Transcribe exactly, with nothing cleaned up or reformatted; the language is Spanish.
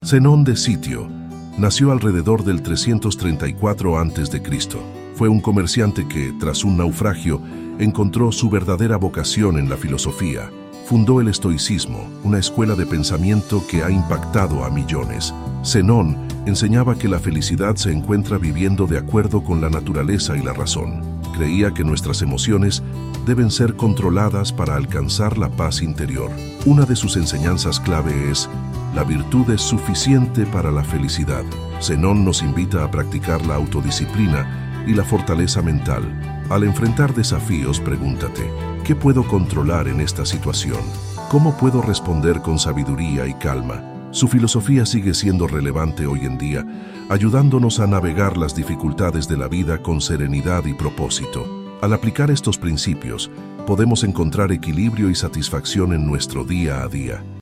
Zenón de Sitio nació alrededor del trescientos treinta y cuatro antes de Cristo Fue un comerciante que, tras un naufragio, encontró su verdadera vocación en la filosofía. Fundó el estoicismo, una escuela de pensamiento que ha impactado a millones. Zenón enseñaba que la felicidad se encuentra viviendo de acuerdo con la naturaleza y la razón. Creía que nuestras emociones deben ser controladas para alcanzar la paz interior. Una de sus enseñanzas clave es: la virtud es suficiente para la felicidad. Zenón nos invita a practicar la autodisciplina y la fortaleza mental. Al enfrentar desafíos, pregúntate: ¿qué puedo controlar en esta situación? ¿Cómo puedo responder con sabiduría y calma? Su filosofía sigue siendo relevante hoy en día, ayudándonos a navegar las dificultades de la vida con serenidad y propósito. Al aplicar estos principios, podemos encontrar equilibrio y satisfacción en nuestro día a día.